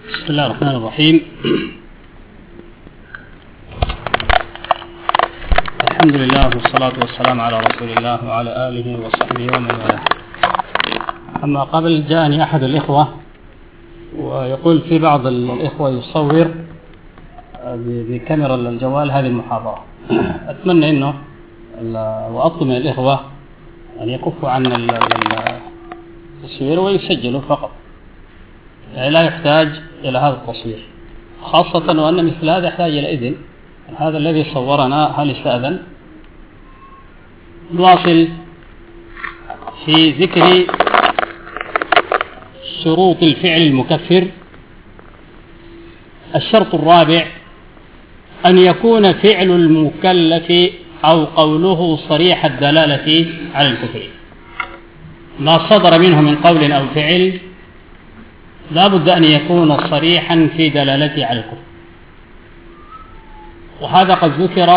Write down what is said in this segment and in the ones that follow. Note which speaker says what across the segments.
Speaker 1: بسم الله الرحمن الرحيم. الحمد لله والصلاة والسلام على رسول الله وعلى آله وصحبه ومن والاه. أما قبل جاءني أحد الإخوة ويقول في بعض الإخوة يصور بكاميرا الجوال هذه المحاضرة. أتمنى أنه وأطلب من الإخوة أن يكفوا عن التصوير ويسجلوا فقط، يعني لا يحتاج إلى هذا التصوير، خاصة وأن مثل هذا يحتاج إلى إذن. هذا الذي صورنا هل استأذن؟ نواصل في ذكر شروط الفعل المكفر. الشرط الرابع أن يكون فعل المكلف أو قوله صريح الدلالة على الكفر، ما صدر منه من قول أو فعل لا بد أن يكون صريحا في دلالته على الكفر. وهذا قد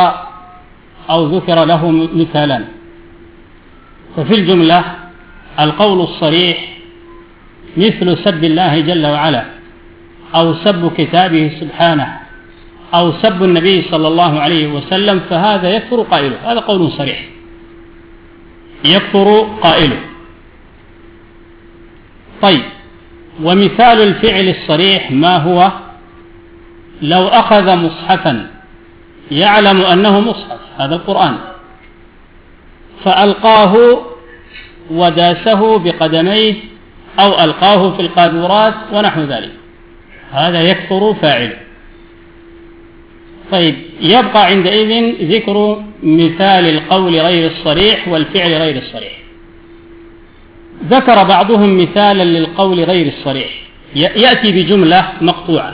Speaker 1: ذكر له مثالان. ففي الجملة القول الصريح مثل سب الله جل وعلا، أو سب كتابه سبحانه، أو سب النبي صلى الله عليه وسلم، فهذا يكفر قائله، هذا قول صريح يكفر قائله. طيب، ومثال الفعل الصريح ما هو؟ لو أخذ مصحفا يعلم أنه مصحف، هذا القرآن، فألقاه وداسه بقدميه أو ألقاه في القاذورات ونحو ذلك، هذا يكفر فاعله. طيب، يبقى عندئذ ذكر مثال القول غير الصريح والفعل غير الصريح. ذكر بعضهم مثالا للقول غير الصريح، يأتي بجملة مقطوعة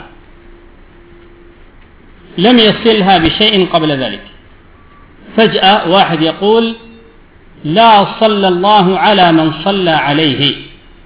Speaker 1: لم يصلها بشيء قبل ذلك، فجأة واحد يقول لا صلى الله على من صلى عليه.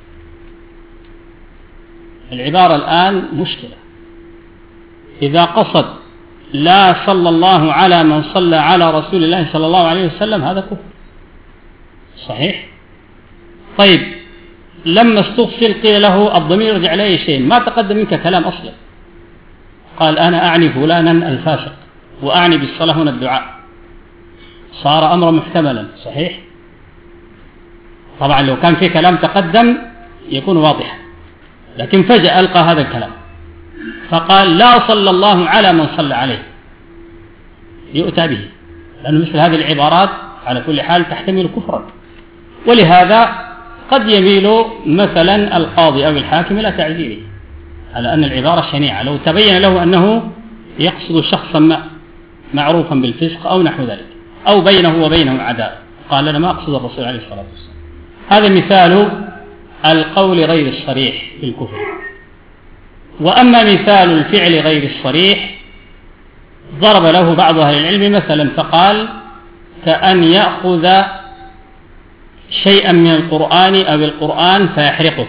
Speaker 1: العبارة الآن مشكلة. إذا قصد لا صلى الله على من صلى على رسول الله صلى الله عليه وسلم هذا كفر صحيح. طيب، لما استفصل قيل له الضمير يرجع إليه شيء ما تقدم منك كلام أصلا، قال أنا أعني فلانا الفاسق وأعني بالصلاة هنا الدعاء، صار أمر محتملا صحيح. طبعا لو كان في كلام تقدم يكون واضحا، لكن فجأة ألقى هذا الكلام فقال لا صلى الله على من صلى عليه، يؤتى به، لأن مثل هذه العبارات على كل حال تحتمل كفرا. ولهذا قد يميل مثلا القاضي أو الحاكم إلى تعزيره على أن العبارة شنيعة لو تبين له أنه يقصد شخصا معروفا بالفسق أو نحو ذلك، أو بينه وبينه عداء، قال أنا ما أقصد الرسول عليه الصلاة والسلام. هذا مثال القول غير الصريح في الكفر. وأما مثال الفعل غير الصريح ضرب له بعض أهل العلم مثلا فقال كأن يأخذ شيئا من القرآن أو القرآن فيحرقه.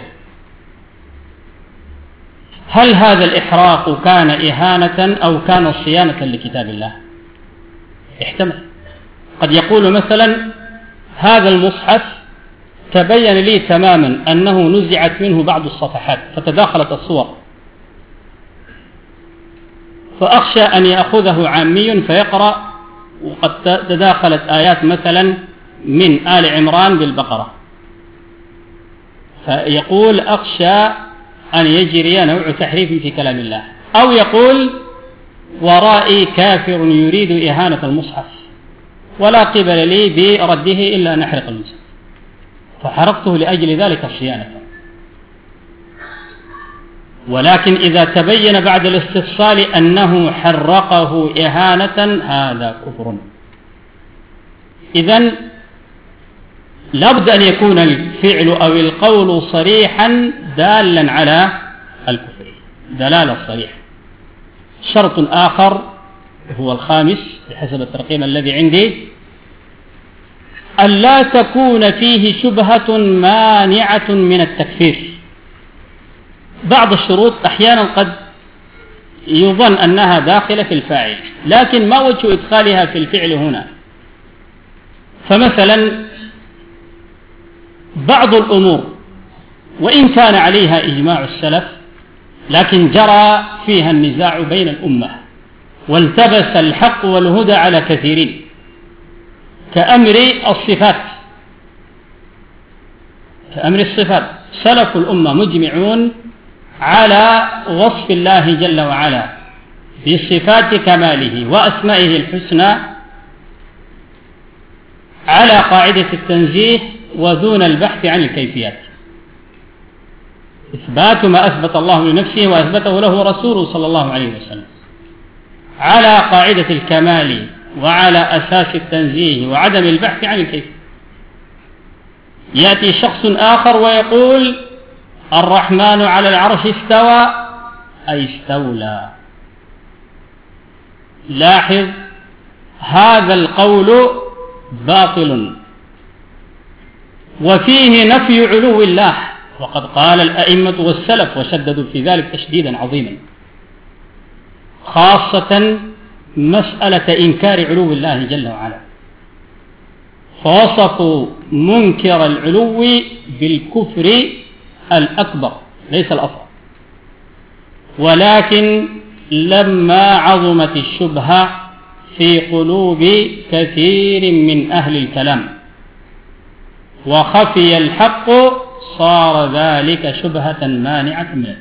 Speaker 1: هل هذا الإحراق كان إهانة أو كان صيانة لكتاب الله؟ احتمل. قد يقول مثلا هذا المصحف تبين لي تماما أنه نزعت منه بعض الصفحات فتداخلت الصور، فأخشى أن يأخذه عامي فيقرأ وقد تداخلت آيات مثلا من آل عمران بالبقرة، فيقول أخشى أن يجري نوع تحريف في كلام الله. أو يقول ورائي كافر يريد إهانة المصحف ولا قبل لي برده إلا أن أحرق المصحف فحرقته لأجل ذلك صيانة. ولكن إذا تبين بعد الاستفصال أنه حرقه إهانة هذا كفر. إذن لابد أن يكون الفعل أو القول صريحا دالا على الكفر دلالة صريحة. شرط آخر هو الخامس بحسب الترقيم الذي عندي، أن لا تكون فيه شبهة مانعة من التكفير. بعض الشروط أحيانا قد يظن أنها داخلة في الفاعل، لكن ما وجه إدخالها في الفعل هنا؟ فمثلا بعض الأمور وإن كان عليها إجماع السلف لكن جرى فيها النزاع بين الأمة والتبس الحق والهدى على كثيرين، كأمر الصفات سلف الأمة مجمعون على وصف الله جل وعلا بصفات كماله وأسمائه الحسنى على قاعدة التنزيه ودون البحث عن الكيفيات، إثبات ما أثبت الله لنفسه وأثبته له رسوله صلى الله عليه وسلم على قاعدة الكمال وعلى أساس التنزيه وعدم البحث عن الكيفية. يأتي شخص آخر ويقول الرحمن على العرش استوى أي استولى. لاحظ هذا القول باطل وفيه نفي علو الله، وقد قال الأئمة والسلف وشددوا في ذلك تشديدا عظيما، خاصة مسألة إنكار علو الله جل وعلا، فوصفوا منكر العلو بالكفر الأكبر ليس الأصغر. ولكن لما عظمت الشبهة في قلوب كثير من أهل الكلام وخفي الحق صار ذلك شبهة مانعة من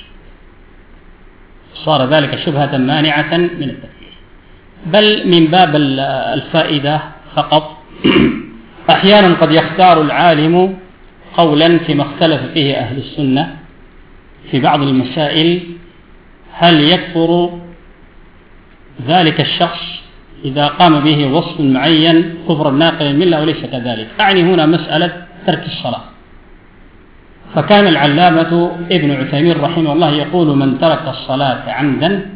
Speaker 1: التكفير. بل من باب الفائدة فقط، أحيانا قد يختار العالم قولا فيما اختلف فيه أهل السنة في بعض المسائل، هل يكفر ذلك الشخص إذا قام به وصف معين كفرا ناقلا من الملة وليس كذلك؟ أعني هنا مسألة ترك الصلاة. فكان العلامة ابن عثيمين رحمه الله يقول من ترك الصلاة عمدا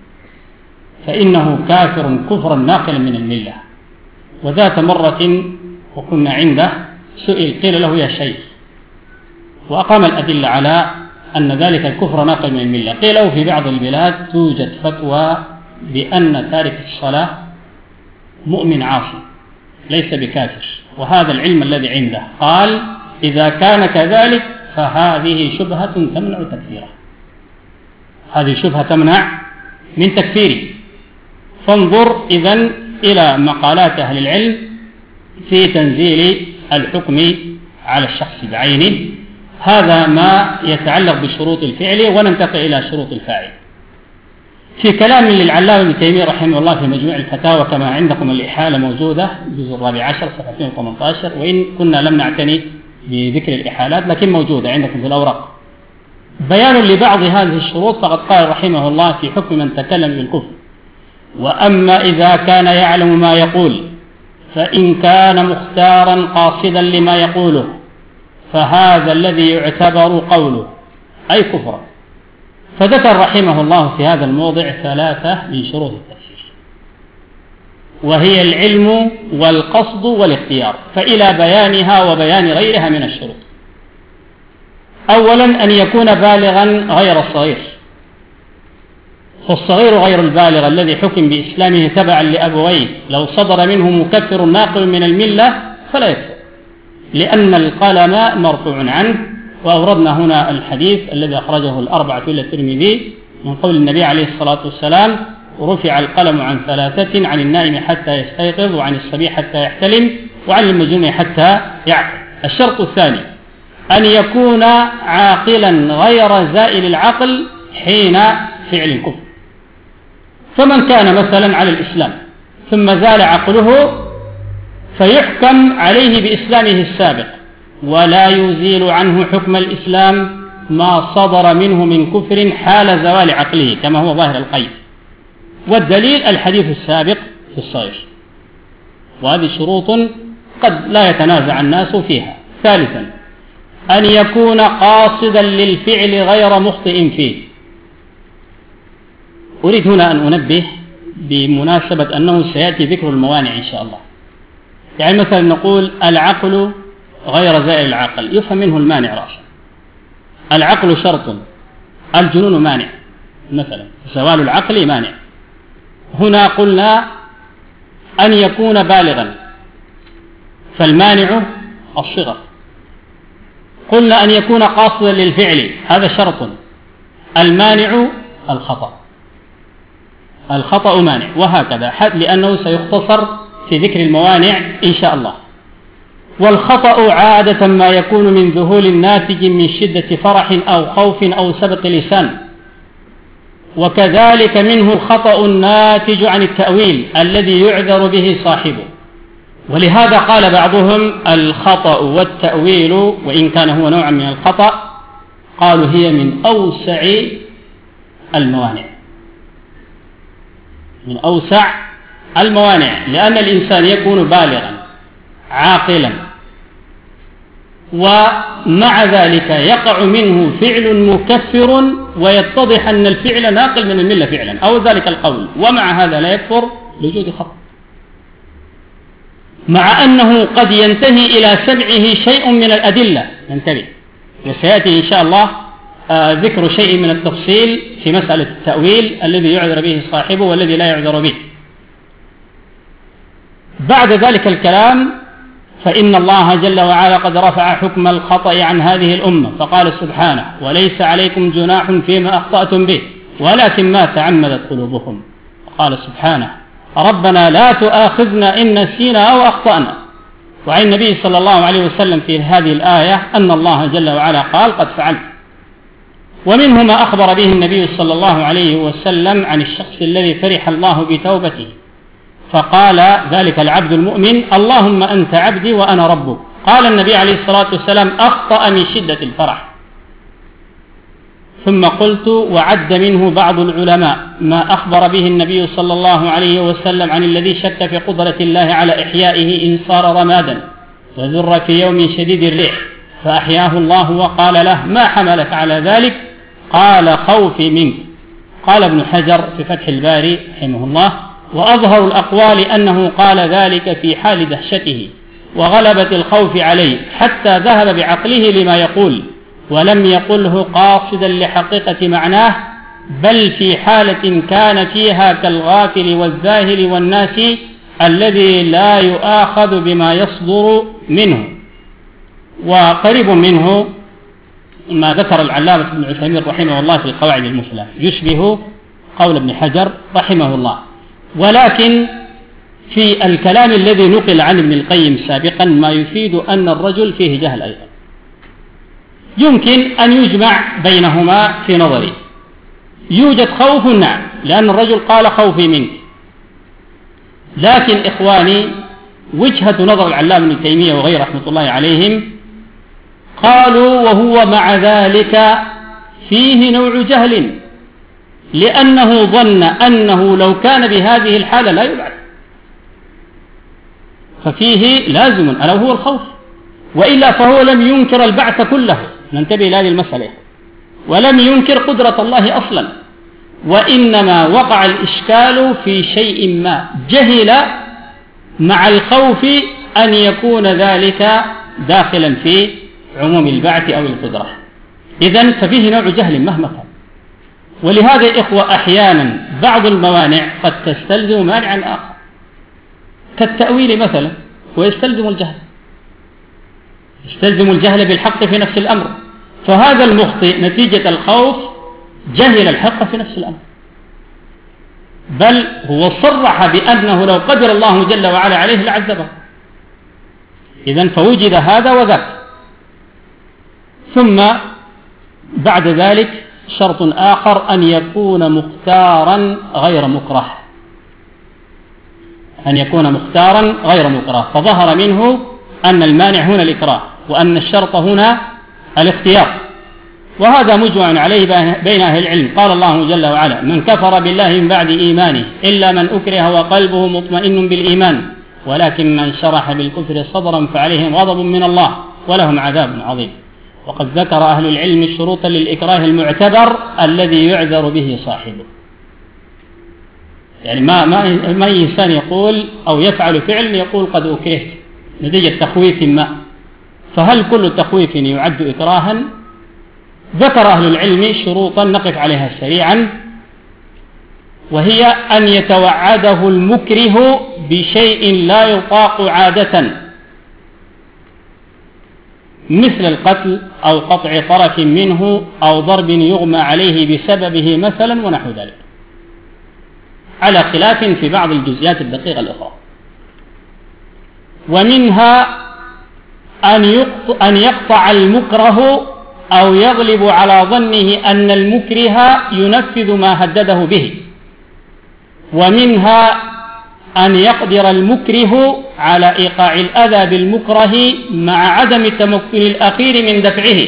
Speaker 1: فإنه كافر كفرا ناقلا من الملة. وذات مرة وكنا عنده سئل قيل له يا شيخ، وأقام الأدلة على أن ذلك الكفر ناقل من الملة، قيل له في بعض البلاد توجد فتوى بأن تارك الصلاة مؤمن عاصي ليس بكافر، وهذا العلم الذي عنده. قال إذا كان كذلك فهذه شبهة تمنع تكفيره، هذه شبهة تمنع من تكفيره. فانظر إذن إلى مقالات أهل العلم في تنزيل الحكم على الشخص بعينه. هذا ما يتعلق بشروط الفعل، وننتقل إلى شروط الفاعل. في كلام للعلامة ابن تيمية رحمه الله في مجموع الفتاوى كما عندكم الإحالة موجودة الجزء 14 صفحة 218، وإن كنا لم نعتني بذكر الإحالات لكن موجودة عندكم في الأوراق، بيان لبعض هذه الشروط. فقد قال رحمه الله في حكم من تكلم بالكفر: وأما إذا كان يعلم ما يقول فإن كان مختارا قاصدا لما يقوله فهذا الذي يعتبر قوله أي كفرا. فذكر رحمه الله في هذا الموضع 3 من شروط التكفير، وهي العلم والقصد والاختيار، فإلى بيانها وبيان غيرها من الشروط. أولا أن يكون بالغا غير الصغير، فالصغير غير البالغ الذي حكم بإسلامه تبعا لأبويه لو صدر منه مكفر ناقل من الملة فلا يكفر، لأن القلم مرفوع عنه. وأوردنا هنا الحديث الذي أخرجه الأربعة إلا الترمذي من قول النبي عليه الصلاة والسلام: رفع القلم عن 3، عن النائم حتى يستيقظ، وعن الصبي حتى يحتلم، وعن المجنون حتى يعقل. الشرط الثاني أن يكون عاقلا غير زائل العقل حين فعل الكفر. فمن كان مثلا على الإسلام ثم زال عقله فيحكم عليه بإسلامه السابق، ولا يزيل عنه حكم الإسلام ما صدر منه من كفر حال زوال عقله كما هو ظاهر القيد. والدليل الحديث السابق في الصحيح. وهذه شروط قد لا يتنازع الناس فيها. ثالثا أن يكون قاصدا للفعل غير مخطئ فيه. أريد هنا أن أنبه بمناسبة أنه سيأتي ذكر الموانع إن شاء الله. يعني مثلا نقول العقل غير زائل العقل، يفهم منه المانع رأسا. العقل شرط، الجنون مانع، مثلا زوال العقل مانع. هنا قلنا أن يكون بالغا، فالمانع الصغر. قلنا أن يكون قاصدا للفعل، هذا شرط. المانع الخطأ، الخطأ مانع، وهكذا لأنه سيختصر في ذكر الموانع إن شاء الله. والخطأ عادة ما يكون من ذهول ناتج من شدة فرح أو خوف أو سبق لسان، وكذلك منه الخطأ الناتج عن التأويل الذي يعذر به صاحبه. ولهذا قال بعضهم الخطأ والتأويل وإن كان هو نوعا من الخطأ قالوا هي من أوسع الموانع، من أوسع الموانع، لأن الإنسان يكون بالغا عاقلا ومع ذلك يقع منه فعل مكفر ويتضح أن الفعل ناقل من الملة فعلا أو ذلك القول، ومع هذا لا يكفر لوجود خطأ، مع أنه قد ينتهي إلى سمعه شيء من الأدلة. ننتبه، وسيأتي إن شاء الله ذكر شيء من التفصيل في مسألة التأويل الذي يعذر به صاحبه والذي لا يعذر به. بعد ذلك الكلام فإن الله جل وعلا قد رفع حكم الخطأ عن هذه الأمة، فقال سبحانه: وليس عليكم جناح فيما أخطأتم به ولكن ما تعمدت قلوبكم. قال سبحانه: ربنا لا تؤاخذنا إن نسينا أو أخطأنا. وعن النبي صلى الله عليه وسلم في هذه الآية أن الله جل وعلا قال: قد فعلت. ومنه ما أخبر به النبي صلى الله عليه وسلم عن الشخص الذي فرح الله بتوبته، فقال ذلك العبد المؤمن: اللهم أنت عبدي وأنا ربك. قال النبي عليه الصلاة والسلام: أخطأ من شدة الفرح. ثم قلت: وعد منه بعض العلماء ما أخبر به النبي صلى الله عليه وسلم عن الذي شك في قدرة الله على إحيائه إن صار رمادا وذر في يوم شديد الريح فأحياه الله، وقال له: ما حملك على ذلك؟ قال: خوفي منك. قال ابن حجر في فتح الباري رحمه الله: وأظهر الأقوال أنه قال ذلك في حال دهشته وغلبة الخوف عليه حتى ذهب بعقله لما يقول، ولم يقله قاصدا لحقيقة معناه، بل في حالة كان فيها كالغافل والذاهل والناس الذي لا يؤاخذ بما يصدر منه. وقريب منه ما ذكر العلامة ابن عثيمين رحمه الله في القواعد المثلى، يشبه قول ابن حجر رحمه الله. ولكن في الكلام الذي نقل عن ابن القيم سابقا ما يفيد أن الرجل فيه جهل أيضا، يمكن أن يجمع بينهما في نظري. يوجد خوف، نعم، لأن الرجل قال: خوفي منك. لكن إخواني، وجهة نظر العلامة ابن تيمية وغيره رحمة الله عليهم قالوا وهو مع ذلك فيه نوع جهل، لأنه ظن أنه لو كان بهذه الحالة لا يبعث، ففيه لازم ألا هو الخوف، وإلا فهو لم ينكر البعث كله. ننتبه إلى هذه المسألة، ولم ينكر قدرة الله أصلا، وإنما وقع الإشكال في شيء ما جهل مع الخوف أن يكون ذلك داخلا في عموم البعث أو القدرة. إذن ففيه نوع جهل مهما كان. ولهذا إخوة أحيانا بعض الموانع قد تستلزم مانعا آخر كالتأويل مثلا، ويستلزم الجهل، يستلزم الجهل بالحق في نفس الأمر، فهذا المخطئ نتيجة الخوف جهل الحق في نفس الأمر، بل هو صرح بأنه لو قدر الله جل وعلا عليه لعذبه. إذن فوجد هذا وذاك. ثم بعد ذلك شرط آخر أن يكون مختارا غير مكره، أن يكون مختارا غير مكره، فظهر منه أن المانع هنا الإكراه وأن الشرط هنا الاختيار، وهذا مجمع عليه بين أهل العلم. قال الله جل وعلا: من كفر بالله من بعد إيمانه إلا من أكره وقلبه مطمئن بالإيمان ولكن من شرح بالكفر صدرا فعليهم غضب من الله ولهم عذاب عظيم. وقد ذكر أهل العلم شروطا للإكراه المعتبر الذي يعذر به صاحبه. يعني ما إنسان يقول أو يفعل فعل يقول قد أكرهت نتيجة تخويف ما، فهل كل تخويف يعد إكراها؟ ذكر أهل العلم شروطا نقف عليها سريعا، وهي أن يتوعده المكره بشيء لا يطاق عادة، مثل القتل أو قطع طرف منه أو ضرب يغمى عليه بسببه مثلا ونحو ذلك، على خلاف في بعض الجزئيات الدقيقة الأخرى. ومنها أن يقطع المكره أو يغلب على ظنه أن المكره ينفذ ما هدده به. ومنها أن يقدر المكره على إيقاع الأذى بالمكره مع عدم تمكن الأخير من دفعه.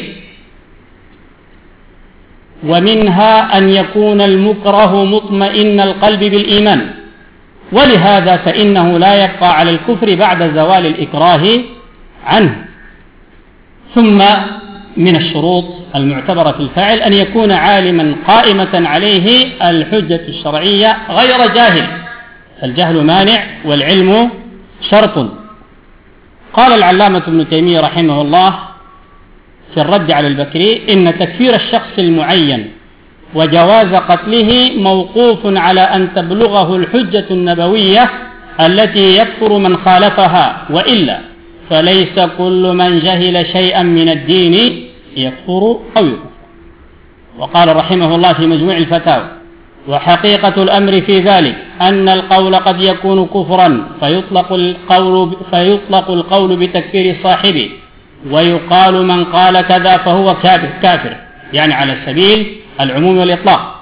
Speaker 1: ومنها أن يكون المكره مطمئن القلب بالإيمان، ولهذا فإنه لا يبقى على الكفر بعد زوال الإكراه عنه. ثم من الشروط المعتبرة في الفاعل أن يكون عالما قائمة عليه الحجة الشرعية غير جاهل، فالجهل مانع والعلم شرط. قال العلامة ابن تيمية رحمه الله في الرد على البكري: إن تكفير الشخص المعين وجواز قتله موقوف على أن تبلغه الحجة النبوية التي يكفر من خالفها، وإلا فليس كل من جهل شيئا من الدين يكفر أو يكفر. وقال رحمه الله في مجموع الفتاوى: وحقيقة الأمر في ذلك أن القول قد يكون كفرا فيطلق القول بتكفير صاحبه، ويقال من قال كذا فهو كافر، يعني على سبيل العموم والإطلاق.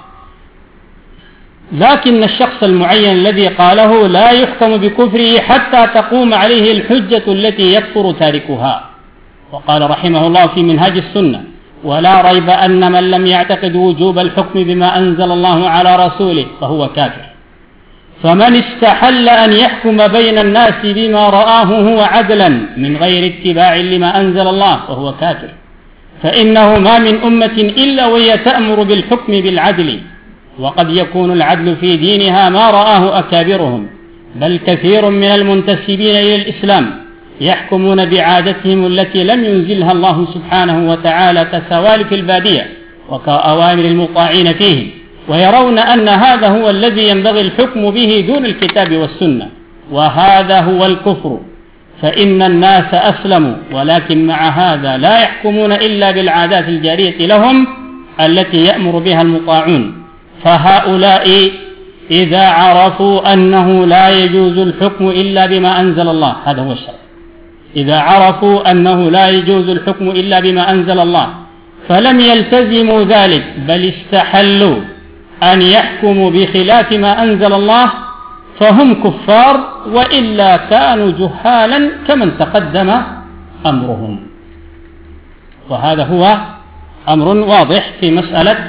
Speaker 1: لكن الشخص المعين الذي قاله لا يحكم بكفره حتى تقوم عليه الحجة التي يكفر تاركها. وقال رحمه الله في منهاج السنة: ولا ريب أن من لم يعتقد وجوب الحكم بما أنزل الله على رسوله فهو كافر. فمن استحل أن يحكم بين الناس بما رآه هو عدلا من غير اتباع لما أنزل الله فهو كافر، فإنه ما من أمة إلا وهي تأمر بالحكم بالعدل، وقد يكون العدل في دينها ما رآه أكابرهم، بل كثير من المنتسبين إلى الإسلام يحكمون بعادتهم التي لم ينزلها الله سبحانه وتعالى كسوالف البادية وكأوامر المطاعين فيه، ويرون أن هذا هو الذي ينبغي الحكم به دون الكتاب والسنة، وهذا هو الكفر. فإن الناس أسلموا، ولكن مع هذا لا يحكمون إلا بالعادات الجارية لهم التي يأمر بها المطاعون. فهؤلاء إذا عرفوا أنه لا يجوز الحكم إلا بما أنزل الله، هذا هو الشرط، إذا عرفوا أنه لا يجوز الحكم إلا بما أنزل الله فلم يلتزموا ذلك، بل استحلوا أن يحكموا بخلاف ما أنزل الله، فهم كفار، وإلا كانوا جهالا كمن تقدم أمرهم. وهذا هو أمر واضح في مسألة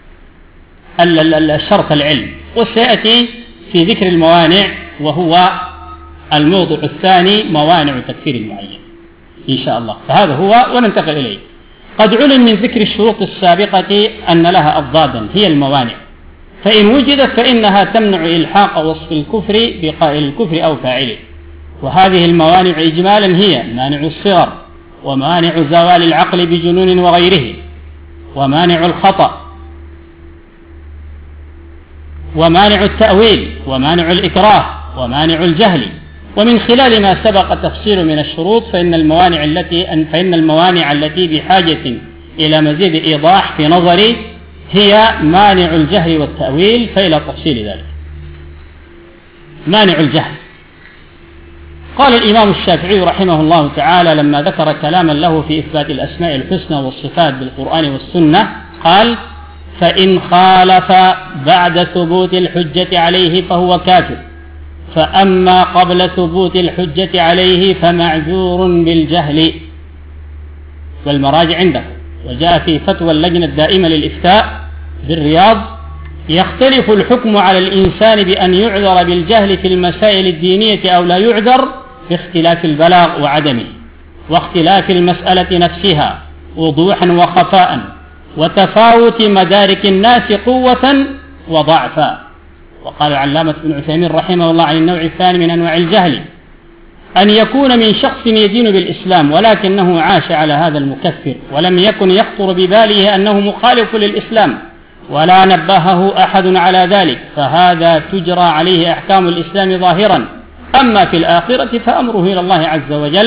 Speaker 1: الشرط العلم، وسيأتي في ذكر الموانع، وهو الموضوع الثاني: موانع تكفير المعين إن شاء الله. فهذا هو وننتقل إليه. قد علم من ذكر الشروط السابقة أن لها أضدادا هي الموانع، فإن وجدت فإنها تمنع إلحاق وصف الكفر بقائل الكفر أو فاعله. وهذه الموانع إجمالا هي مانع الصغر، ومانع زوال العقل بجنون وغيره، ومانع الخطأ، ومانع التأويل، ومانع الإكراه، ومانع الجهل. ومن خلال ما سبق تفصيل من الشروط فإن الموانع التي بحاجة إلى مزيد إيضاح في نظري هي مانع الجهل والتأويل، فإلى تفصيل ذلك. مانع الجهل: قال الإمام الشافعي رحمه الله تعالى لما ذكر كلاما له في إثبات الأسماء الحسنى والصفات بالقرآن والسنة، قال: فإن خالف بعد ثبوت الحجة عليه فهو كافر، فأما قبل ثبوت الحجة عليه فمعذور بالجهل. والمراجع عندكم. وجاء في فتوى اللجنة الدائمة للإفتاء بالرياض: يختلف الحكم على الإنسان بأن يعذر بالجهل في المسائل الدينية أو لا يعذر باختلاف البلاغ وعدمه، واختلاف المسألة نفسها وضوحا وخفاء، وتفاوت مدارك الناس قوة وضعفا. وقال العلامة ابن عثيمين رحمه الله عن النوع الثاني من أنواع الجهل: أن يكون من شخص يدين بالإسلام ولكنه عاش على هذا المكفر، ولم يكن يخطر بباله أنه مخالف للإسلام ولا نبهه أحد على ذلك، فهذا تجرى عليه أحكام الإسلام ظاهرا، أما في الآخرة فأمره إلى الله عز وجل،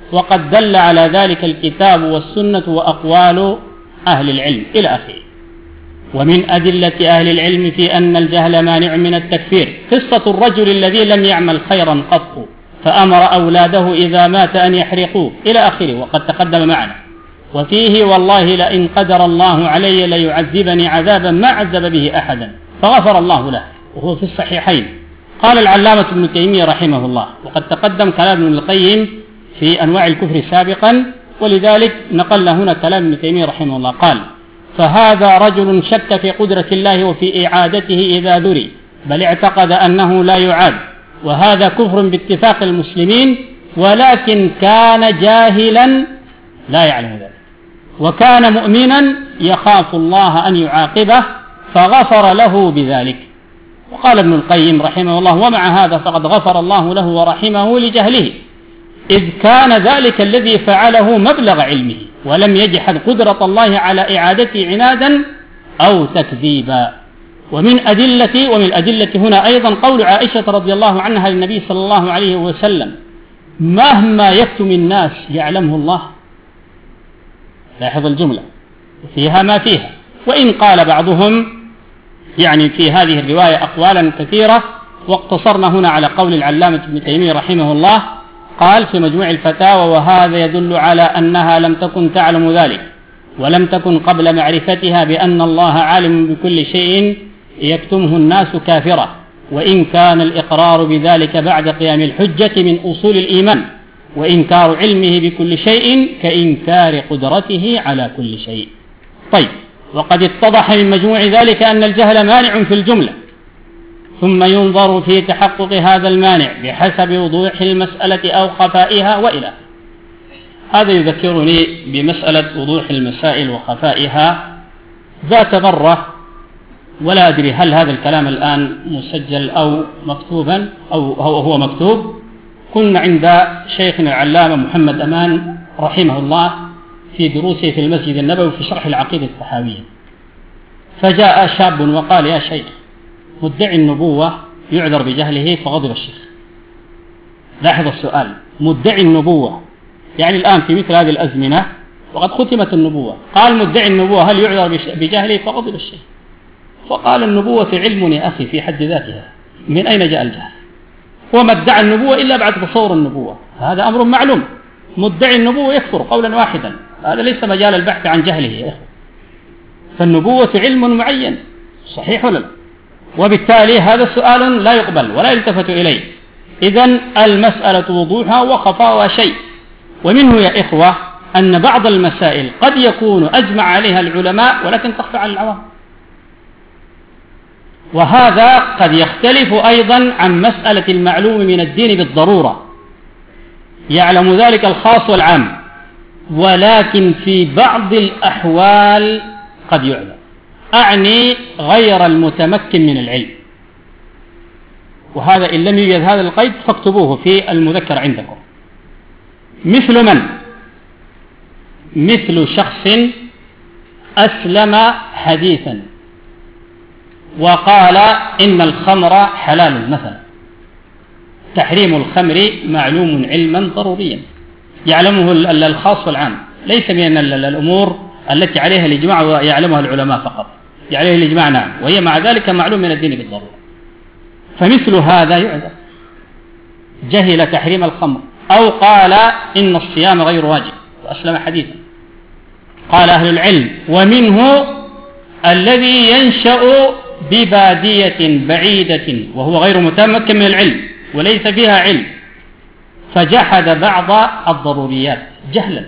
Speaker 1: وقد دل على ذلك الكتاب والسنة وأقوال أهل العلم إلى آخره. ومن أدلة أهل العلم في أن الجهل مانع من التكفير قصة الرجل الذي لم يعمل خيرا قط فأمر أولاده إذا مات أن يحرقوه إلى آخره، وقد تقدم معنا. وفيه والله لئن قدر الله علي ليعذبني عذابا ما عذب به أحدا فغفر الله له، وهو في الصحيحين. قال العلامة ابن تيمية رحمه الله، وقد تقدم كلام ابن القيم في أنواع الكفر سابقا، ولذلك نقلنا هنا كلام ابن تيمية رحمه الله. قال: فهذا رجل شك في قدرة الله وفي إعادته إذا ذري، بل اعتقد أنه لا يعاد، وهذا كفر باتفاق المسلمين، ولكن كان جاهلا لا يعلم ذلك، وكان مؤمنا يخاف الله أن يعاقبه فغفر له بذلك. وقال ابن القيم رحمه الله: ومع هذا فقد غفر الله له ورحمه لجهله، إذ كان ذلك الذي فعله مبلغ علمه، ولم يجحد قدرة الله على إعادته عنادا أو تكذيبا. ومن الأدلة هنا أيضا قول عائشة رضي الله عنها للنبي صلى الله عليه وسلم: مهما يكتم الناس يعلمه الله. لاحظ الجملة فيها ما فيها. وإن قال بعضهم يعني في هذه الرواية أقوالا كثيرة، واقتصرنا هنا على قول العلامة ابن تيمية رحمه الله. قال في مجموع الفتاوى: وهذا يدل على أنها لم تكن تعلم ذلك، ولم تكن قبل معرفتها بأن الله عالم بكل شيء يكتمه الناس كافرة، وإن كان الإقرار بذلك بعد قيام الحجة من أصول الإيمان، وإنكار علمه بكل شيء كإنكار قدرته على كل شيء. طيب، وقد اتضح من مجموع ذلك أن الجهل مانع في الجملة، ثم ينظر في تحقق هذا المانع بحسب وضوح المسألة أو خفائها وإلى. هذا يذكرني بمسألة وضوح المسائل وخفائها ذات مرة، ولا أدري هل هذا الكلام الآن مسجل أو مكتوبا أو هو مكتوب. كنا عند شيخنا العلامة محمد أمان رحمه الله في دروسه في المسجد النبوي في شرح العقيدة الطحاوية، فجاء شاب وقال: يا شيخ، مدعي النبوة يعذر بجهله، فغضب الشيخ. لاحظ السؤال: مدعي النبوة، يعني الآن في مثل هذه الأزمنة وقد ختمت النبوة، قال مدعي النبوة هل يعذر بجهله؟ فغضب الشيخ، فقال: النبوة علم يا أخي في حد ذاتها، من أين جاء الجهل؟ وما ادعى النبوة إلا بعد تصور النبوة، هذا أمر معلوم. مدعي النبوة يكفر قولا واحدا، هذا ليس مجال البحث عن جهله يا أخي، فالنبوة علم معين، صحيح ولا لا؟ وبالتالي هذا السؤال لا يقبل ولا يلتفت إليه. إذن المسألة وضوحها وخفاها شيء. ومنه يا إخوة أن بعض المسائل قد يكون أجمع عليها العلماء ولكن تخفى على العوام، وهذا قد يختلف أيضا عن مسألة المعلوم من الدين بالضرورة، يعلم ذلك الخاص والعام، ولكن في بعض الأحوال قد يعلم، أعني غير المتمكن من العلم. وهذا إن لم يوجد هذا القيد فاكتبوه في المذكر عندكم. مثل من؟ مثل شخص أسلم حديثا وقال إن الخمر حلال مثلا، تحريم الخمر معلوم علما ضروريا يعلمه الخاص والعام، ليس من الأمور التي عليها الإجماع ويعلمها العلماء فقط، عليها الإجماع نعم، وهي مع ذلك معلوم من الدين بالضرورة. فمثل هذا يعذر، جهل تحريم الخمر، أو قال إن الصيام غير واجب وأسلم حديثا. قال أهل العلم: ومنه الذي ينشأ ببادية بعيدة وهو غير متمكن من العلم وليس فيها علم، فجحد بعض الضروريات جهلا.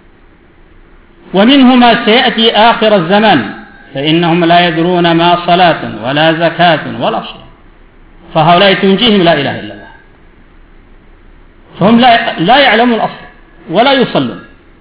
Speaker 1: ومنه ما سيأتي آخر الزمان، فإنهم لا يدرون ما صلاة ولا زكاة ولا صيام، فهؤلاء تنجيهم لا إله إلا الله، فهم لا يعلمون الأصل ولا يصلون،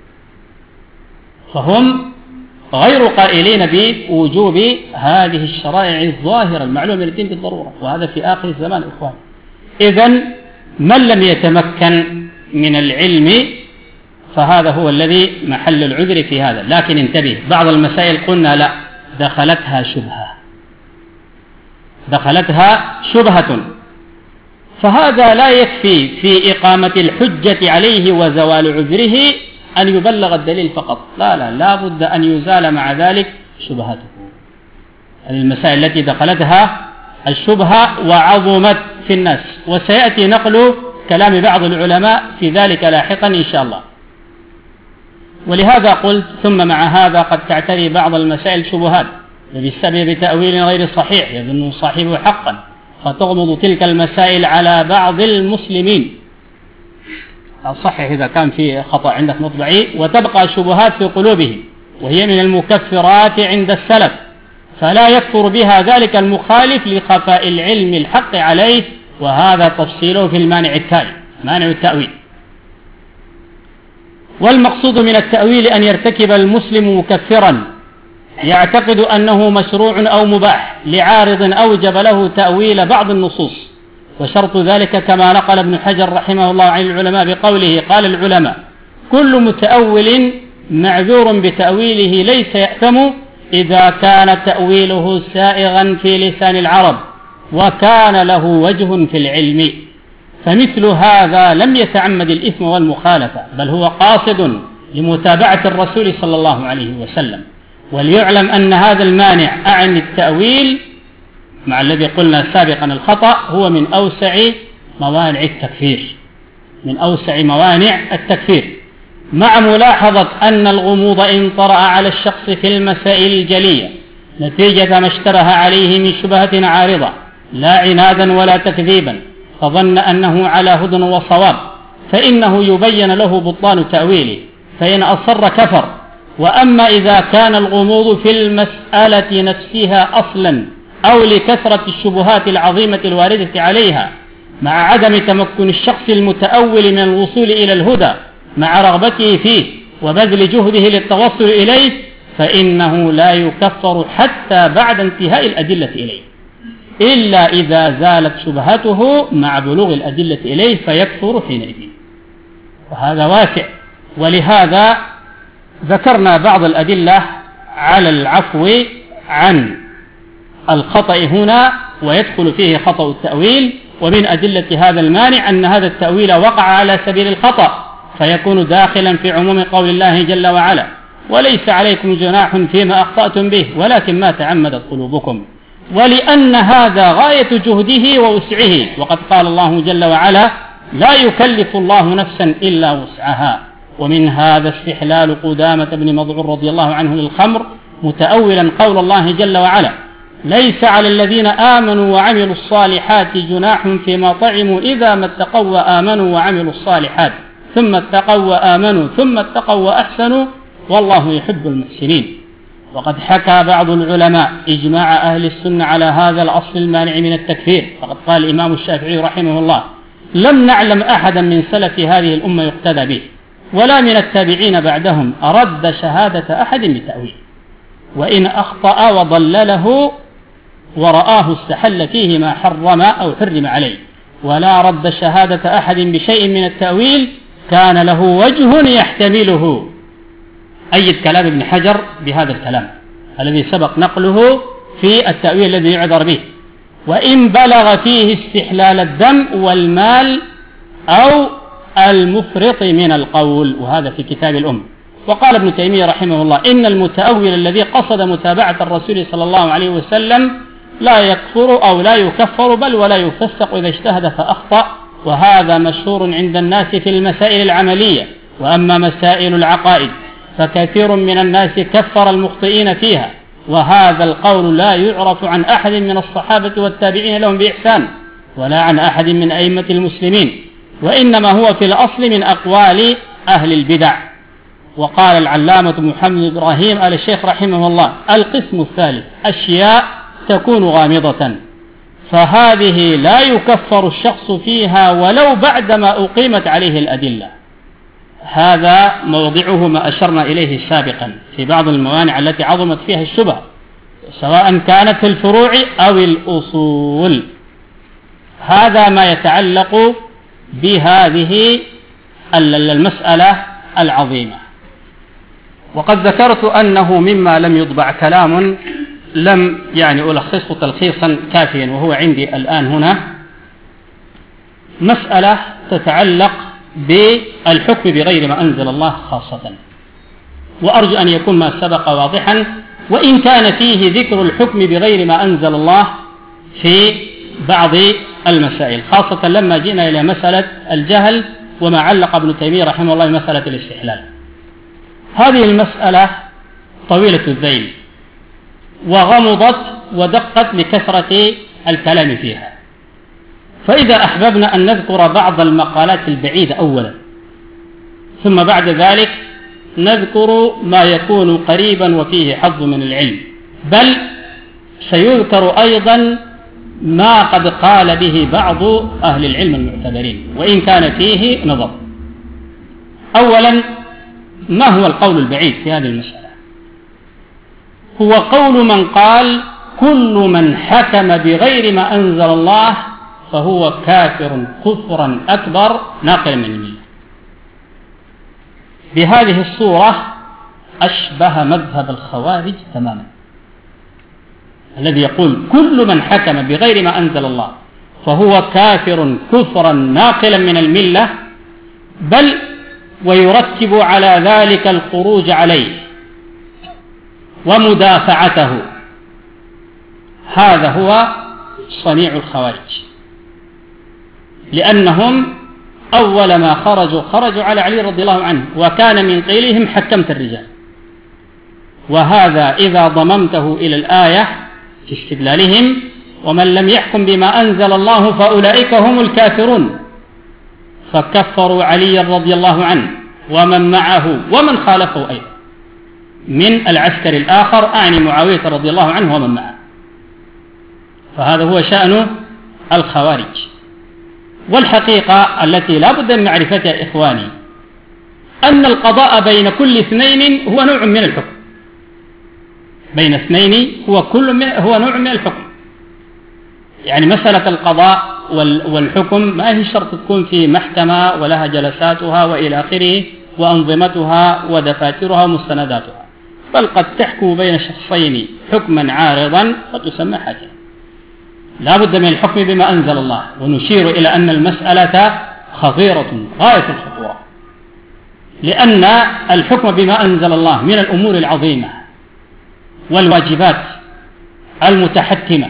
Speaker 1: فهم غير قائلين بوجوب هذه الشرائع الظاهرة المعلومة من الدين بالضرورة، وهذا في آخر الزمان إخوان. إذن من لم يتمكن من العلم فهذا هو الذي محل العذر في هذا. لكن انتبه، بعض المسائل قلنا لا، دخلتها شبهة، فهذا لا يكفي في إقامة الحجة عليه وزوال عذره أن يبلغ الدليل فقط، لا بد أن يزال مع ذلك شبهاته. المسائل التي دخلتها الشبهة وعظمت في الناس، وسيأتي نقل كلام بعض العلماء في ذلك لاحقا إن شاء الله. ولهذا قلت ثم مع هذا قد تعتري بعض المسائل شبهات بسبب تأويل غير صحيح يظن صاحبه حقا، فتغمض تلك المسائل على بعض المسلمين، صحح إذا كان في خطأ عندك مطبعي، وتبقى شبهات في قلوبهم، وهي من المكفرات عند السلف، فلا يكفر بها ذلك المخالف لخفاء العلم الحق عليه، وهذا تفصيله في المانع التالي، مانع التأويل. والمقصود من التأويل أن يرتكب المسلم مكفرا يعتقد أنه مشروع أو مباح لعارض أوجب له تأويل بعض النصوص، وشرط ذلك كما نقل ابن حجر رحمه الله عن العلماء بقوله: قال العلماء: كل متأول معذور بتأويله ليس يأثم إذا كان تأويله سائغا في لسان العرب وكان له وجه في العلم، فمثل هذا لم يتعمد الإثم والمخالفة، بل هو قاصد لمتابعة الرسول صلى الله عليه وسلم. وليعلم أن هذا المانع أعني التأويل مع الذي قلنا سابقا الخطأ هو من أوسع موانع التكفير، من أوسع موانع التكفير، مع ملاحظة أن الغموض إن طرأ على الشخص في المسائل الجلية نتيجة ما اشتبه عليه من شبهة عارضة لا عنادا ولا تكذيبا، فظن أنه على هدى وصواب، فإنه يبين له بطلان تأويله، فإن أصر كفر. وأما إذا كان الغموض في المسألة نفسها أصلا أو لكثرة الشبهات العظيمة الواردة عليها مع عدم تمكن الشخص المتأول من الوصول إلى الهدى مع رغبته فيه وبذل جهده للتوصل إليه، فإنه لا يكفر حتى بعد انتهاء الأدلة إليه، إلا إذا زالت شبهته مع بلوغ الأدلة إليه فيكفر حينئذ، وهذا واسع. ولهذا ذكرنا بعض الأدلة على العفو عن الخطأ هنا، ويدخل فيه خطأ التأويل. ومن أدلة هذا المانع أن هذا التأويل وقع على سبيل الخطأ، فيكون داخلا في عموم قول الله جل وعلا: وليس عليكم جناح فيما أخطأتم به ولكن ما تعمدت قلوبكم. ولأن هذا غاية جهده ووسعه، وقد قال الله جل وعلا: لا يكلف الله نفسا إلا وسعها. ومن هذا استحلال قدامة بن مضعون رضي الله عنه للخمر متأولا قول الله جل وعلا: ليس على الذين آمنوا وعملوا الصالحات جناح فيما طعموا إذا ما اتقوا وآمنوا وعملوا الصالحات ثم اتقوا وآمنوا ثم اتقوا وأحسنوا والله يحب المحسنين. وقد حكى بعض العلماء إجماع أهل السنة على هذا الأصل المانع من التكفير، فقد قال الإمام الشافعي رحمه الله: لم نعلم أحدا من سلف هذه الأمة يقتدى به ولا من التابعين بعدهم أرد شهادة أحد بتأويل، وإن أخطأ وضلله ورآه استحل فيه ما حرم أو حرم عليه، ولا رد شهادة أحد بشيء من التأويل كان له وجه يحتمله. أيد كلام ابن حجر بهذا الكلام الذي سبق نقله في التأويل الذي يعذر به: وإن بلغ فيه استحلال الدم والمال أو المفرط من القول، وهذا في كتاب الأم. وقال ابن تيمية رحمه الله: إن المتأول الذي قصد متابعة الرسول صلى الله عليه وسلم لا يكفر أو لا يكفر بل ولا يفسق إذا اجتهد فأخطأ، وهذا مشهور عند الناس في المسائل العملية. وأما مسائل العقائد فكثير من الناس كفر المخطئين فيها، وهذا القول لا يعرف عن أحد من الصحابة والتابعين لهم بإحسان ولا عن أحد من أئمة المسلمين، وإنما هو في الأصل من أقوال أهل البدع. وقال العلامة محمد إبراهيم آل الشيخ رحمه الله: القسم الثالث أشياء تكون غامضة، فهذه لا يكفر الشخص فيها ولو بعدما أقيمت عليه الأدلة. هذا موضعه ما أشرنا إليه سابقا في بعض الموانع التي عظمت فيها الشبهة، سواء كانت في الفروع أو الأصول. هذا ما يتعلق بهذه المسألة العظيمة. وقد ذكرت أنه مما لم يطبع كلام لم ألخصه تلخيصا كافيا، وهو عندي الآن هنا، مسألة تتعلق بالحكم بغير ما أنزل الله خاصة، وأرجو أن يكون ما سبق واضحا، وإن كان فيه ذكر الحكم بغير ما أنزل الله في بعض المسائل، خاصة لما جئنا إلى مسألة الجهل وما علق ابن تيمية رحمه الله مسألة الاستحلال. هذه المسألة طويلة الذيل وغمضت ودقت لكثرة الكلام فيها، فإذا أحببنا أن نذكر بعض المقالات البعيدة أولا، ثم بعد ذلك نذكر ما يكون قريبا وفيه حظ من العلم، بل سيذكر أيضا ما قد قال به بعض أهل العلم المعتبرين وإن كان فيه نظر. أولا، ما هو القول البعيد في هذه المسألة؟ هو قول من قال كل من حكم بغير ما أنزل الله فهو كافر كفرا أكبر ناقلا من الملة. بهذه الصورة أشبه مذهب الخوارج تماما، الذي يقول كل من حكم بغير ما أنزل الله فهو كافر كفرا ناقلا من الملة، بل ويرتب على ذلك الخروج عليه ومدافعته. هذا هو صنيع الخوارج، لأنهم أول ما خرجوا على علي رضي الله عنه، وكان من قيلهم حكمت الرجال، وهذا إذا ضممته إلى الآية في استدلالهم ومن لم يحكم بما أنزل الله فأولئك هم الكافرون، فكفروا علي رضي الله عنه ومن معه ومن خالفه أيضا من العسكر الآخر، أعني معاوية رضي الله عنه ومن معه. فهذا هو شأن الخوارج. والحقيقة التي لا بد من معرفتها إخواني أن القضاء بين كل اثنين هو نوع من الحكم، بين اثنين هو نوع من الحكم. يعني مسألة القضاء والحكم ما هي شرط تكون في محكمة ولها جلساتها وإلى آخره وأنظمتها ودفاترها ومستنداتها، بل قد تحكم بين شخصين حكما عارضا فتسمى حاكم. لا بد من الحكم بما أنزل الله، ونشير إلى أن المسألة خطيرة غاية الخطورة، لأن الحكم بما أنزل الله من الأمور العظيمة والواجبات المتحتمة،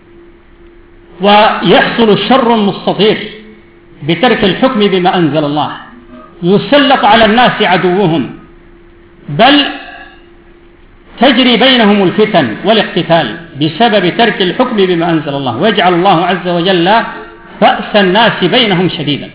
Speaker 1: ويحصل الشر المستطير بترك الحكم بما أنزل الله، يسلط على الناس عدوهم، بل تجري بينهم الفتن والاقتتال بسبب ترك الحكم بما أنزل الله، ويجعل الله عز وجل بأس الناس بينهم شديدا.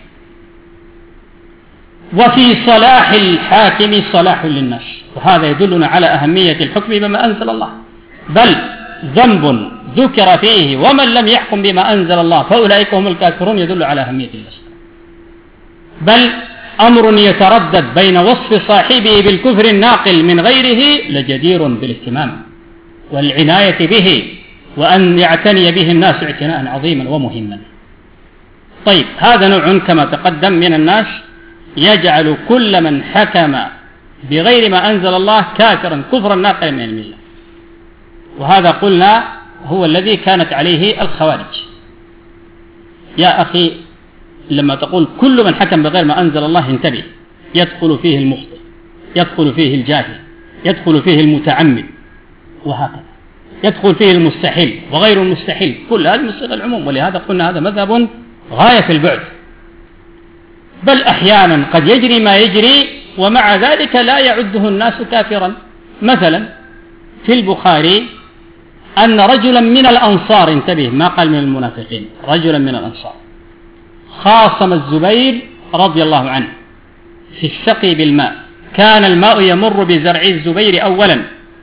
Speaker 1: وفي صلاح الحاكم صلاح للناس، وهذا يدلنا على أهمية الحكم بما أنزل الله. بل ذنب ذكر فيه ومن لم يحكم بما أنزل الله فأولئك هم الكافرون يدل على أهمية المسألة. بل أمر يتردد بين وصف صاحبه بالكفر الناقل من غيره لجدير بالاهتمام والعناية به، وأن يعتني به الناس اعتناء عظيما ومهما. طيب، هذا نوع كما تقدم من الناس يجعل كل من حكم بغير ما أنزل الله كافرا كفرا ناقلا من الملة، وهذا قلنا هو الذي كانت عليه الخوارج. يا أخي، لما تقول كل من حكم بغير ما أنزل الله انتبه، يدخل فيه المخطئ، يدخل فيه الجاهل، يدخل فيه المتعمد، وهكذا يدخل فيه المستحيل وغير المستحيل، كل هذا من صيغ العموم. ولهذا قلنا هذا مذهب غاية في البعد، بل أحيانا قد يجري ما يجري ومع ذلك لا يعده الناس كافرا. مثلا في البخاري أن رجلا من الأنصار، انتبه ما قال من المنافقين، رجلا من الأنصار خاصم الزبير رضي الله عنه في السقي بالماء، كان الماء يمر بزرع الزبير أولا،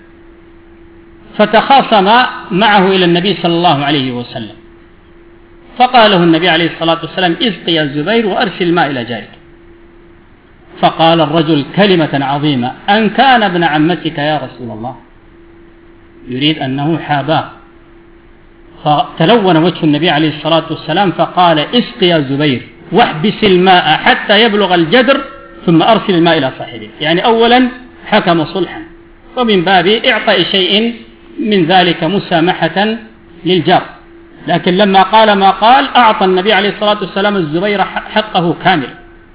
Speaker 1: فتخاصم معه إلى النبي صلى الله عليه وسلم، فقال له النبي عليه الصلاة والسلام اسقي يا الزبير وأرسل الماء إلى جارك. فقال الرجل كلمة عظيمة: أن كان ابن عمتك يا رسول الله، يريد أنه حاباه. فتلون وجه النبي عليه الصلاة والسلام فقال: اسقي يا زبير واحبس الماء حتى يبلغ الجدر ثم أرسل الماء إلى صاحبه. يعني أولا حكم صلحا، ومن باب إعطاء شيء من ذلك مسامحة للجار، لكن لما قال ما قال أعطى النبي عليه الصلاة والسلام الزبير حقه كامل.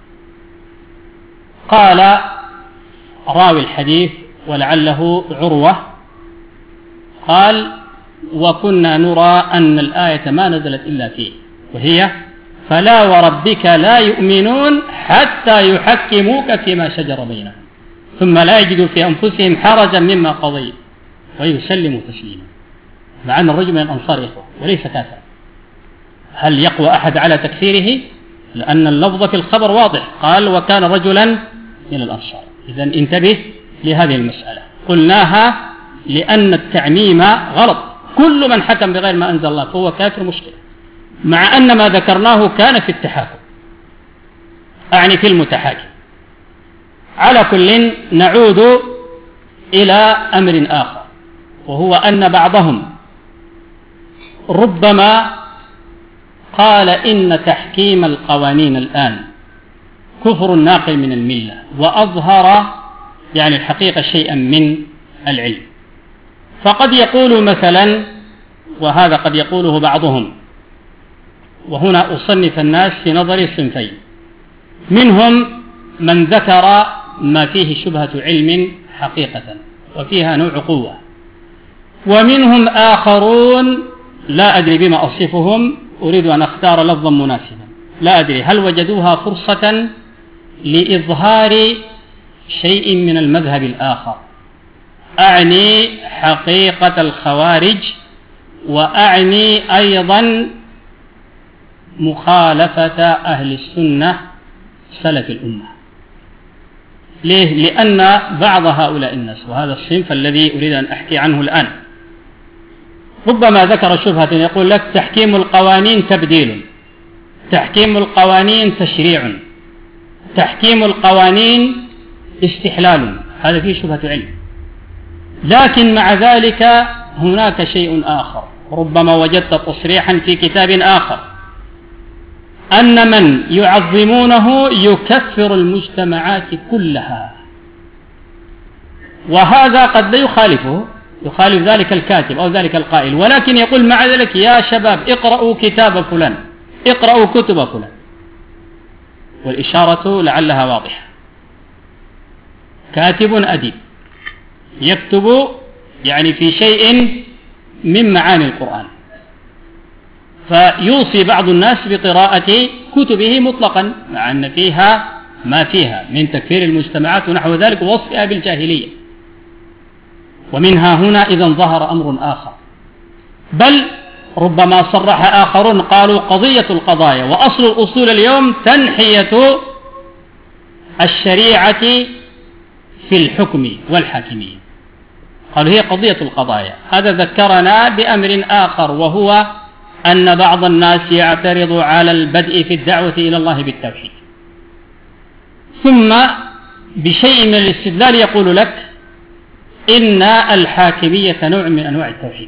Speaker 1: قال راوي الحديث ولعله عروة قال وكنا نرى أن الآية ما نزلت إلا فيه، وهي فلا وربك لا يؤمنون حتى يحكموك فيما شجر بينهم ثم لا يجدوا في أنفسهم حرجا مما قضيت ويسلموا تسليما. مع أن الرجل من الأنصار إخوة وليس كافرا، هل يقوى أحد على تكفيره؟ لأن اللفظ في الخبر واضح، قال وكان رجلا من الأنصار. إذن انتبه لهذه المسألة، قلناها لأن التعميم غلط، كل من حكم بغير ما أنزل الله فهو كافر مشكلة، مع أن ما ذكرناه كان في التحاكم، أعني في المتحاكم. على كل نعود إلى أمر آخر، وهو أن بعضهم ربما قال إن تحكيم القوانين الآن كفر ناقل من الملة، وأظهر يعني الحقيقة شيئا من العلم. فقد يقول مثلا، وهذا قد يقوله بعضهم، وهنا أصنف الناس في نظري صنفين، منهم من ذكر ما فيه شبهة علم حقيقة وفيها نوع قوة، ومنهم آخرون لا أدري بما أصفهم، أريد أن أختار لفظا مناسبا، لا أدري هل وجدوها فرصة لإظهار شيء من المذهب الآخر، أعني حقيقة الخوارج، وأعني أيضا مخالفة أهل السنة سلف الأمة. ليه؟ لأن بعض هؤلاء الناس، وهذا الصنف الذي أريد أن أحكي عنه الآن، ربما ذكر شبهة يقول لك تحكيم القوانين تبديل، تحكيم القوانين تشريع، تحكيم القوانين استحلال، هذا فيه شبهة علم. لكن مع ذلك هناك شيء آخر، ربما وجدت تصريحا في كتاب آخر أن من يعظمونه يكفر المجتمعات كلها، وهذا قد لا يخالف ذلك الكاتب أو ذلك القائل، ولكن يقول مع ذلك يا شباب اقرأوا كتاب فلان، اقرأوا كتب فلان، والإشارة لعلها واضحة. كاتب أديب يكتب يعني في شيء من معاني القرآن، فيوصي بعض الناس بقراءة كتبه مطلقا، مع أن فيها ما فيها من تكفير المجتمعات ونحو ذلك ووصفها بالجاهلية. ومنها هنا إذن ظهر أمر آخر، بل ربما صرح آخرون قالوا قضية القضايا وأصل الأصول اليوم تنحية الشريعة في الحكم والحاكمية، قالوا هي قضية القضايا. هذا ذكرنا بأمر آخر، وهو أن بعض الناس يعترض على البدء في الدعوة إلى الله بالتوحيد، ثم بشيء من الاستدلال يقول لك إن الحاكمية نوع من أنواع التوحيد،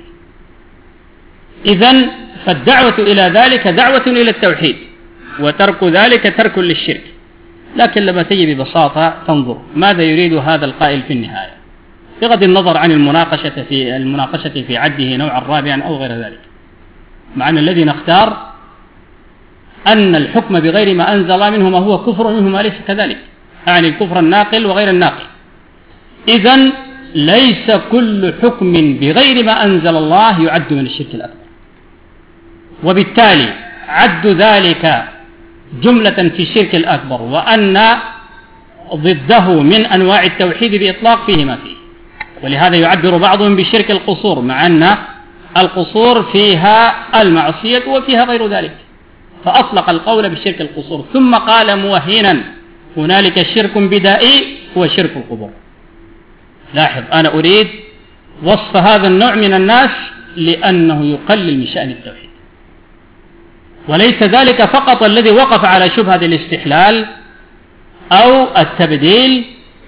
Speaker 1: إذن فالدعوة إلى ذلك دعوة إلى التوحيد، وترك ذلك ترك للشرك. لكن لما تجي ببساطة تنظر ماذا يريد هذا القائل في النهاية، بغض النظر عن المناقشة في عده نوعا رابعا أو غير ذلك، مع أن الذي نختار أن الحكم بغير ما أنزل الله منه ما هو كفر ومنه ما ليس كذلك، يعني الكفر الناقل وغير الناقل. إذن ليس كل حكم بغير ما أنزل الله يعد من الشرك الأكبر، وبالتالي عد ذلك جملة في الشرك الأكبر، وأن ضده من أنواع التوحيد بإطلاق فيه ما فيه. ولهذا يعبر بعضهم بشرك القصور، مع أن القصور فيها المعصية وفيها غير ذلك، فأطلق القول بشرك القصور، ثم قال موهنا هنالك شرك بدائي هو شرك القبور. لاحظ، أنا أريد وصف هذا النوع من الناس لأنه يقلل من شأن التوحيد، وليس ذلك فقط الذي وقف على شبهة الاستحلال أو التبديل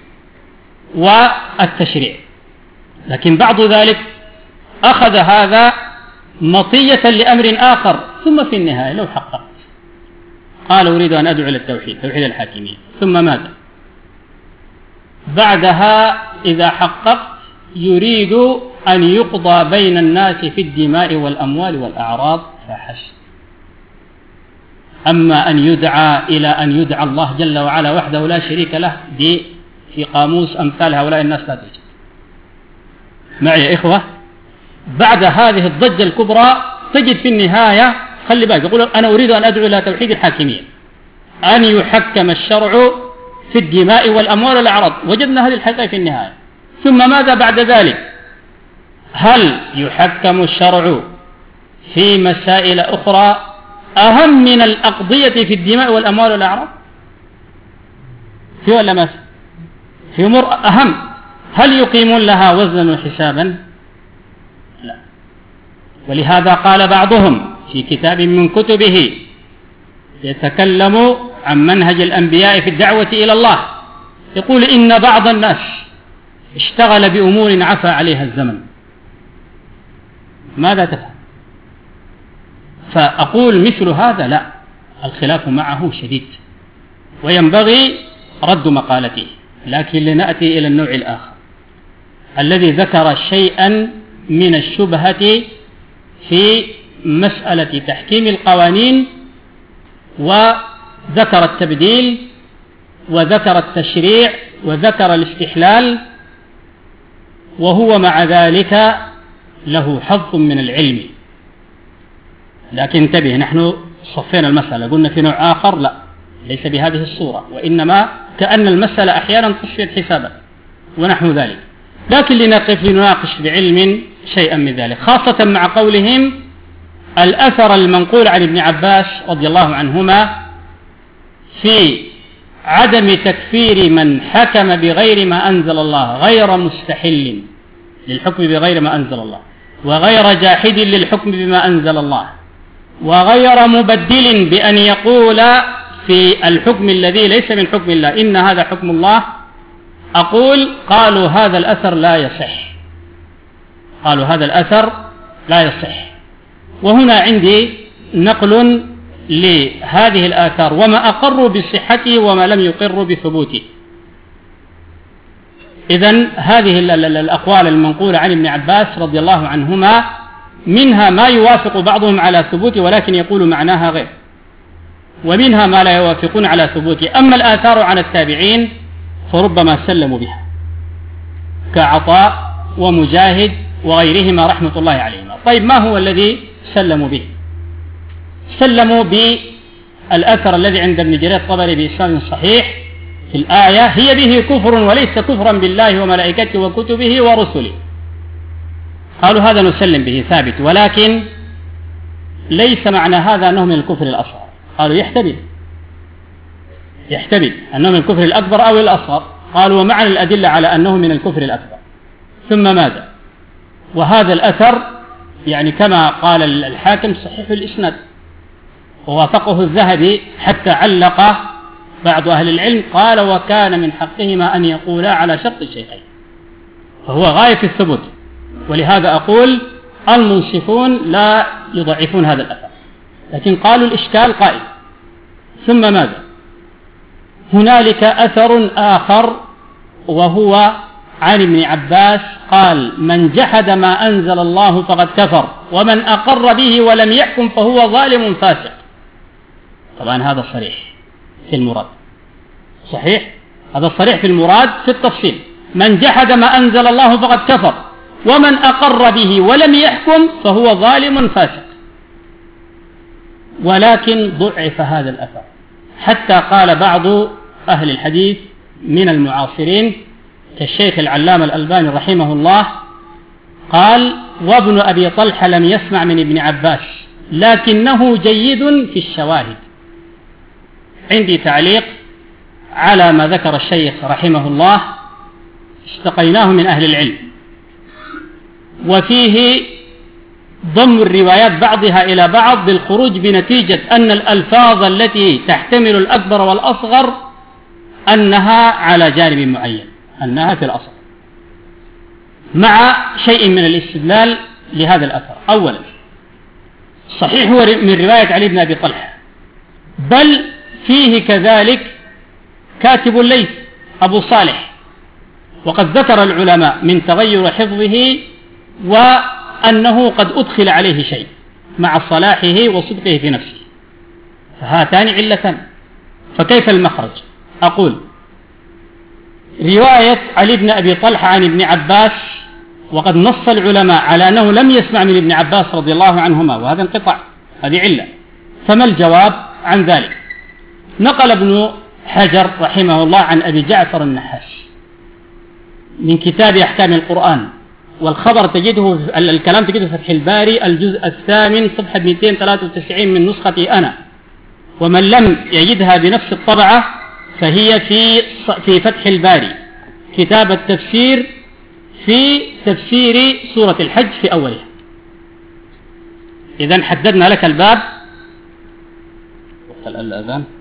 Speaker 1: والتشريع، لكن بعض ذلك أخذ هذا مطية لأمر آخر، ثم في النهاية لو حققت قال أريد أن أدعو إلى التوحيد، توحيد الحاكمية، ثم ماذا بعدها؟ إذا حققت يريد أن يقضى بين الناس في الدماء والأموال والأعراض، فحسب. أما أن يدعى إلى أن يدعى الله جل وعلا وحده لا شريك له، دي في قاموس أمثال هؤلاء الناس لا توجد. معي يا إخوة؟ بعد هذه الضجة الكبرى تجد في النهاية، خلي بالك، يقول أنا أريد أن أدعو إلى توحيد الحاكمية، أن يحكم الشرع في الدماء والأموال والأعراض. وجدنا هذه الحقيقة في النهاية. ثم ماذا بعد ذلك؟ هل يحكم الشرع في مسائل أخرى أهم من الأقضية في الدماء والأموال والأعراض؟ في ولا ما في؟ في أمور أهم. هل يقيمون لها وزنا وحسابا؟ لا. ولهذا قال بعضهم في كتاب من كتبه يتكلم عن منهج الأنبياء في الدعوة إلى الله، يقول إن بعض الناس اشتغل بأمور عفى عليها الزمن. ماذا تفهم؟ فأقول مثل هذا لا، الخلاف معه شديد وينبغي رد مقالته. لكن لنأتي إلى النوع الآخر الذي ذكر شيئا من الشبهة في مسألة تحكيم القوانين، وذكر التبديل، وذكر التشريع، وذكر الاستحلال، وهو مع ذلك له حظ من العلم. لكن انتبه، نحن صفينا المسألة، قلنا في نوع آخر لا، ليس بهذه الصورة، وإنما كأن المسألة أحيانا تصفية حسابا ونحو ذلك. لكن لنقف لنناقش بعلم شيئا من ذلك، خاصة مع قولهم الأثر المنقول عن ابن عباس رضي الله عنهما في عدم تكفير من حكم بغير ما أنزل الله، غير مستحل للحكم بغير ما أنزل الله، وغير جاحد للحكم بما أنزل الله، وغير مبدل بأن يقول في الحكم الذي ليس من حكم الله إن هذا حكم الله. أقول قالوا هذا الأثر لا يصح، قالوا هذا الأثر لا يصح. وهنا عندي نقل لهذه الآثار وما أقروا بصحته وما لم يقروا بثبوته. إذن هذه الأقوال المنقولة عن ابن عباس رضي الله عنهما منها ما يوافق بعضهم على ثبوته ولكن يقول معناها غير، ومنها ما لا يوافقون على ثبوته. أما الآثار عن التابعين فربما سلموا بها كعطاء ومجاهد وغيرهما رحمة الله عليهما. طيب ما هو الذي سلموا به؟ سلموا بالأثر الذي عند ابن جرير الطبري بإسناد صحيح في الآية هي به كفر وليس كفرا بالله وملائكته وكتبه ورسله. قالوا هذا نسلم به ثابت، ولكن ليس معنى هذا أنه من الكفر الأصغر. قالوا يحتمل أنه من الكفر الأكبر أو الأصغر. قالوا ومعنى الأدلة على أنه من الكفر الأكبر. ثم ماذا؟ وهذا الأثر يعني كما قال الحاكم صحيح الإسناد، ووافقه الذهبي حتى علق بعض أهل العلم قال وكان من حقهما أن يقولا على شرط الشيخين، فهو غاية الثبوت. ولهذا أقول المنصفون لا يضعفون هذا الأثر، لكن قالوا الإشكال قائم. ثم ماذا؟ هنالك أثر آخر وهو عن ابن عباس قال من جحد ما أنزل الله فقد كفر ومن أقر به ولم يحكم فهو ظالم فاسق. طبعا هذا صريح في المراد، صحيح، هذا صريح في المراد في التفصيل. من جحد ما أنزل الله فقد كفر ومن أقر به ولم يحكم فهو ظالم فاسق. ولكن ضعف هذا الأثر حتى قال بعض أهل الحديث من المعاصرين كالشيخ العلامة الألباني رحمه الله قال وابن أبي طلحة لم يسمع من ابن عباس لكنه جيد في الشواهد. عندي تعليق على ما ذكر الشيخ رحمه الله استقيناه من أهل العلم، وفيه ضم الروايات بعضها إلى بعض بالخروج بنتيجة أن الألفاظ التي تحتمل الأكبر والأصغر أنها على جانب معين، أنها في الأصل، مع شيء من الاستدلال لهذا الأثر. أولا صحيح هو من رواية علي بن أبي طلحة، بل فيه كذلك كاتب الليث أبو صالح، وقد ذكر العلماء من تغير حفظه وأنه قد أدخل عليه شيء. مع صلاحه وصدقه في نفسه، فهاتان علتان. فكيف المخرج؟ أقول رواية علي بن أبي طلحة عن ابن عباس، وقد نص العلماء على أنه لم يسمع من ابن عباس رضي الله عنهما، وهذا انقطاع، هذه علة. فما الجواب عن ذلك؟ نقل ابن حجر رحمه الله عن أبي جعفر النحاس من كتاب أحكام القرآن، والخبر تجده، الكلام تجده في فتح الباري الجزء 8 صفحة 293 من نسختي أنا، ومن لم يجدها بنفس الطبعة فهي في فتح الباري كتاب التفسير في تفسير سورة الحج في أولها. إذن حددنا لك الباب. وقت الأذان.